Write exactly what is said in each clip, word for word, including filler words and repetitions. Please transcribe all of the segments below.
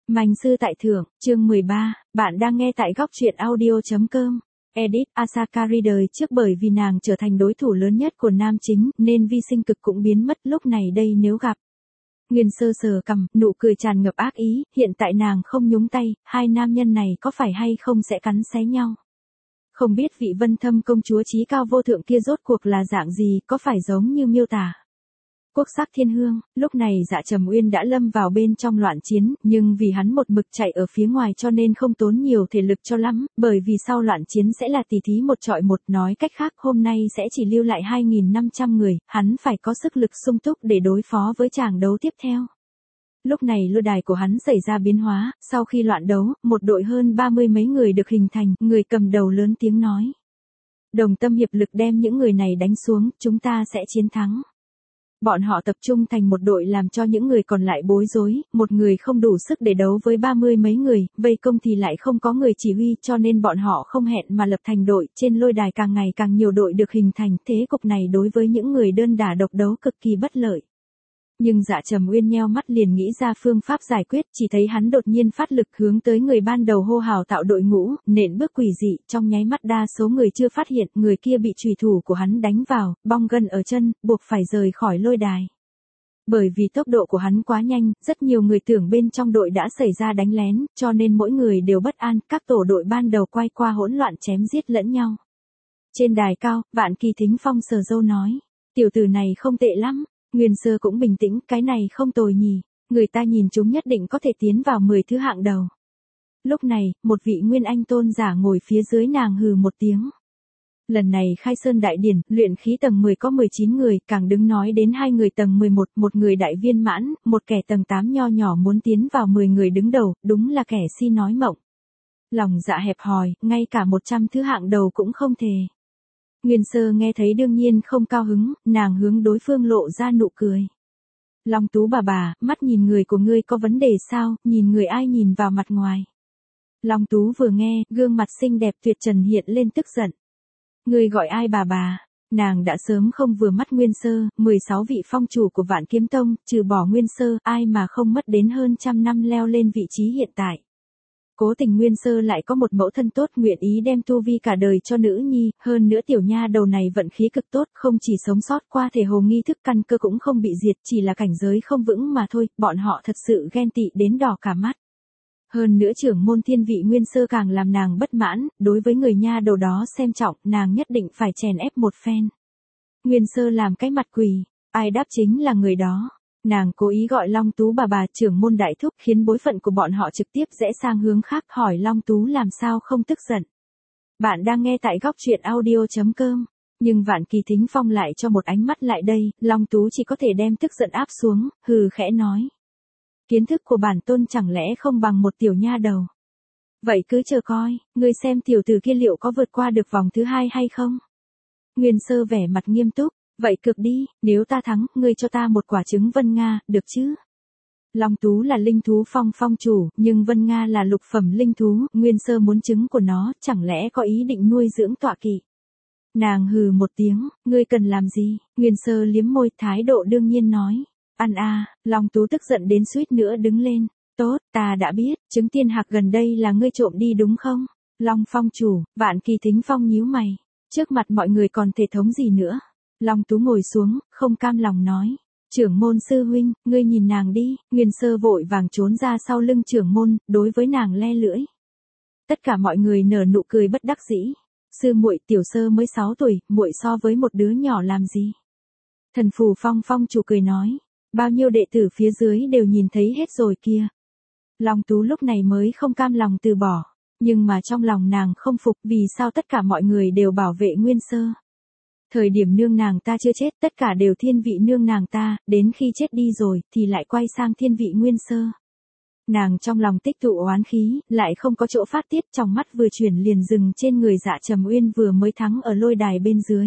Manh sư tại thượng, chương mười ba, bạn đang nghe tại góc truyện audio.com. Edit, Asaka Ri đời trước bởi vì nàng trở thành đối thủ lớn nhất của nam chính, nên vi sinh cực cũng biến mất lúc này đây nếu gặp. Nguyên Sơ sờ cằm, nụ cười tràn ngập ác ý, hiện tại nàng không nhúng tay, hai nam nhân này có phải hay không sẽ cắn xé nhau. Không biết vị Vân Thâm công chúa chí cao vô thượng kia rốt cuộc là dạng gì, có phải giống như miêu tả. Quốc sắc thiên hương, lúc này Dạ Trầm Uyên đã lâm vào bên trong loạn chiến, nhưng vì hắn một mực chạy ở phía ngoài cho nên không tốn nhiều thể lực cho lắm, bởi vì sau loạn chiến sẽ là tỷ thí một trọi một, nói cách khác hôm nay sẽ chỉ lưu lại hai nghìn năm trăm người, hắn phải có sức lực sung túc để đối phó với tràng đấu tiếp theo. Lúc này lôi đài của hắn xảy ra biến hóa, sau khi loạn đấu, một đội hơn ba mươi mấy người được hình thành, người cầm đầu lớn tiếng nói. Đồng tâm hiệp lực đem những người này đánh xuống, chúng ta sẽ chiến thắng. Bọn họ tập trung thành một đội làm cho những người còn lại bối rối, một người không đủ sức để đấu với ba mươi mấy người, vây công thì lại không có người chỉ huy cho nên bọn họ không hẹn mà lập thành đội, trên lôi đài càng ngày càng nhiều đội được hình thành, thế cục này đối với những người đơn đả độc đấu cực kỳ bất lợi. Nhưng Dạ Trầm Uyên nheo mắt liền nghĩ ra phương pháp giải quyết, chỉ thấy hắn đột nhiên phát lực hướng tới người ban đầu hô hào tạo đội ngũ, nện bước quỷ dị, trong nháy mắt đa số người chưa phát hiện, người kia bị chùy thủ của hắn đánh vào, bong gân ở chân, buộc phải rời khỏi lôi đài. Bởi vì tốc độ của hắn quá nhanh, rất nhiều người tưởng bên trong đội đã xảy ra đánh lén, cho nên mỗi người đều bất an, các tổ đội ban đầu quay qua hỗn loạn chém giết lẫn nhau. Trên đài cao, Vạn Kỳ Thính Phong sờ râu nói, tiểu tử này không tệ lắm. Nguyên Sơ cũng bình tĩnh, cái này không tồi nhỉ, người ta nhìn chúng nhất định có thể tiến vào mười thứ hạng đầu. Lúc này, một vị Nguyên Anh tôn giả ngồi phía dưới nàng hừ một tiếng. Lần này khai sơn đại điển, luyện khí tầng mười có mười chín người, càng đứng nói đến hai người tầng mười một, một người đại viên mãn, một kẻ tầng tám nho nhỏ muốn tiến vào mười người đứng đầu, đúng là kẻ si nói mộng. Lòng dạ hẹp hòi, ngay cả một trăm thứ hạng đầu cũng không thề. Nguyên Sơ nghe thấy đương nhiên không cao hứng, nàng hướng đối phương lộ ra nụ cười. Long Tú bà bà, mắt nhìn người của ngươi có vấn đề sao, nhìn người ai nhìn vào mặt ngoài. Long Tú vừa nghe, gương mặt xinh đẹp tuyệt trần hiện lên tức giận. Ngươi gọi ai bà bà? Nàng đã sớm không vừa mắt Nguyên Sơ, mười sáu vị phong chủ của Vạn Kiếm Tông, trừ bỏ Nguyên Sơ, ai mà không mất đến hơn trăm năm leo lên vị trí hiện tại. Cố tình Nguyên Sơ lại có một mẫu thân tốt, nguyện ý đem tu vi cả đời cho nữ nhi, hơn nữa tiểu nha đầu này vận khí cực tốt, không chỉ sống sót qua thể hồ nghi thức căn cơ cũng không bị diệt, chỉ là cảnh giới không vững mà thôi, bọn họ thật sự ghen tị đến đỏ cả mắt. Hơn nữa trưởng môn thiên vị Nguyên Sơ càng làm nàng bất mãn, đối với người nha đầu đó xem trọng, nàng nhất định phải chèn ép một phen. Nguyên Sơ làm cái mặt quỳ, ai đáp chính là người đó. Nàng cố ý gọi Long Tú bà bà trưởng môn đại thúc khiến bối phận của bọn họ trực tiếp rẽ sang hướng khác, hỏi Long Tú làm sao không tức giận. Bạn đang nghe tại góc truyện audio.com, nhưng Vạn Kỳ Thính Phong lại cho một ánh mắt lại đây, Long Tú chỉ có thể đem tức giận áp xuống, hừ khẽ nói. Kiến thức của bản tôn chẳng lẽ không bằng một tiểu nha đầu. Vậy cứ chờ coi, ngươi xem tiểu tử kia liệu có vượt qua được vòng thứ hai hay không. Nguyên Sơ vẻ mặt nghiêm túc. Vậy cực đi, nếu ta thắng, ngươi cho ta một quả trứng Vân Nga, được chứ? Long Tú là linh thú phong phong chủ, nhưng Vân Nga là lục phẩm linh thú, Nguyên Sơ muốn trứng của nó, chẳng lẽ có ý định nuôi dưỡng tọa kỵ? Nàng hừ một tiếng, ngươi cần làm gì? Nguyên Sơ liếm môi, thái độ đương nhiên nói. Ăn à, Long Tú tức giận đến suýt nữa đứng lên. Tốt, ta đã biết, trứng tiên hạc gần đây là ngươi trộm đi đúng không? Long phong chủ, Vạn Kỳ Thính Phong nhíu mày. Trước mặt mọi người còn thể thống gì nữa? Long Tú ngồi xuống, không cam lòng nói. Trưởng môn sư huynh, ngươi nhìn nàng đi, Nguyên Sơ vội vàng trốn ra sau lưng trưởng môn, đối với nàng le lưỡi. Tất cả mọi người nở nụ cười bất đắc dĩ. Sư muội tiểu Sơ mới sáu tuổi, muội so với một đứa nhỏ làm gì? Thần Phù Phong phong chủ cười nói. Bao nhiêu đệ tử phía dưới đều nhìn thấy hết rồi kia. Long Tú lúc này mới không cam lòng từ bỏ. Nhưng mà trong lòng nàng không phục vì sao tất cả mọi người đều bảo vệ Nguyên Sơ. Thời điểm nương nàng ta chưa chết, tất cả đều thiên vị nương nàng ta, đến khi chết đi rồi, thì lại quay sang thiên vị Nguyên Sơ. Nàng trong lòng tích tụ oán khí, lại không có chỗ phát tiết, trong mắt vừa chuyển liền dừng trên người Dạ Trầm Uyên vừa mới thắng ở lôi đài bên dưới.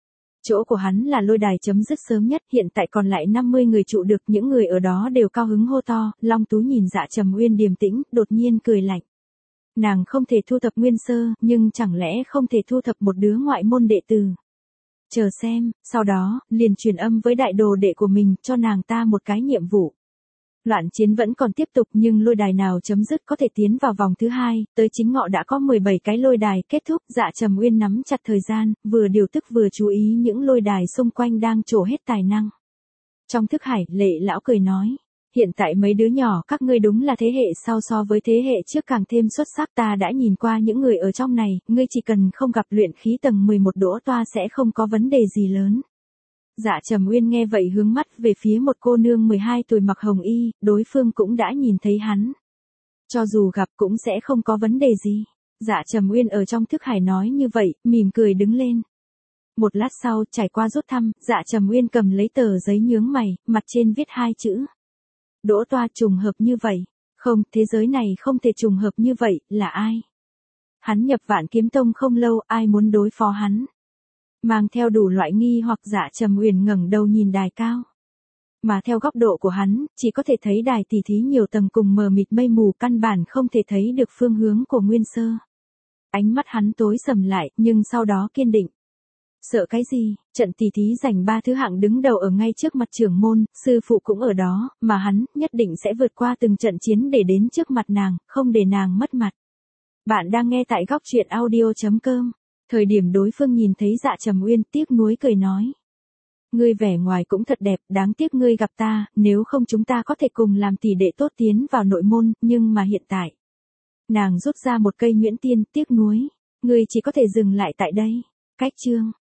Chỗ của hắn là lôi đài chấm dứt sớm nhất, hiện tại còn lại năm mươi người trụ được, những người ở đó đều cao hứng hô to, Long Tú nhìn Dạ Trầm Uyên điềm tĩnh, đột nhiên cười lạnh. Nàng không thể thu thập Nguyên Sơ, nhưng chẳng lẽ không thể thu thập một đứa ngoại môn đệ tử. Chờ xem, sau đó, liền truyền âm với đại đồ đệ của mình, cho nàng ta một cái nhiệm vụ. Loạn chiến vẫn còn tiếp tục nhưng lôi đài nào chấm dứt có thể tiến vào vòng thứ hai, tới chính ngọ đã có mười bảy cái lôi đài kết thúc. Dạ Trầm Uyên nắm chặt thời gian, vừa điều tức vừa chú ý những lôi đài xung quanh đang trổ hết tài năng. Trong thức hải, Lệ lão cười nói, hiện tại mấy đứa nhỏ các ngươi đúng là thế hệ sau so với thế hệ trước càng thêm xuất sắc. Ta đã nhìn qua những người ở trong này, ngươi chỉ cần không gặp luyện khí tầng mười một đỗ toa sẽ không có vấn đề gì lớn. Dạ Trầm Uyên nghe vậy hướng mắt về phía một cô nương mười hai tuổi mặc hồng y, đối phương cũng đã nhìn thấy hắn. Cho dù gặp cũng sẽ không có vấn đề gì. Dạ Trầm Uyên ở trong thức hải nói như vậy, mỉm cười đứng lên. Một lát sau, trải qua rút thăm, Dạ Trầm Uyên cầm lấy tờ giấy nhướng mày, mặt trên viết hai chữ. Đỗ toa. Trùng hợp như vậy. Không, thế giới này không thể trùng hợp như vậy, là ai? Hắn nhập Vạn Kiếm Tông không lâu, ai muốn đối phó hắn? Mang theo đủ loại nghi hoặc, Dạ Trầm Uyên ngẩng đầu nhìn đài cao. Mà theo góc độ của hắn, chỉ có thể thấy đài tỉ thí nhiều tầng cùng mờ mịt mây mù, căn bản không thể thấy được phương hướng của Nguyên Sơ. Ánh mắt hắn tối sầm lại, nhưng sau đó kiên định. Sợ cái gì, trận tỉ thí giành ba thứ hạng đứng đầu ở ngay trước mặt trưởng môn, sư phụ cũng ở đó, mà hắn nhất định sẽ vượt qua từng trận chiến để đến trước mặt nàng, không để nàng mất mặt. Bạn đang nghe tại góc truyện audio chấm com. Thời điểm đối phương nhìn thấy Dạ Trầm Uyên, tiếc nuối cười nói. Ngươi vẻ ngoài cũng thật đẹp, đáng tiếc ngươi gặp ta, nếu không chúng ta có thể cùng làm tỷ đệ tốt tiến vào nội môn, nhưng mà hiện tại. Nàng rút ra một cây nhuyễn tiên, tiếc nuối. Ngươi chỉ có thể dừng lại tại đây. Cách chương.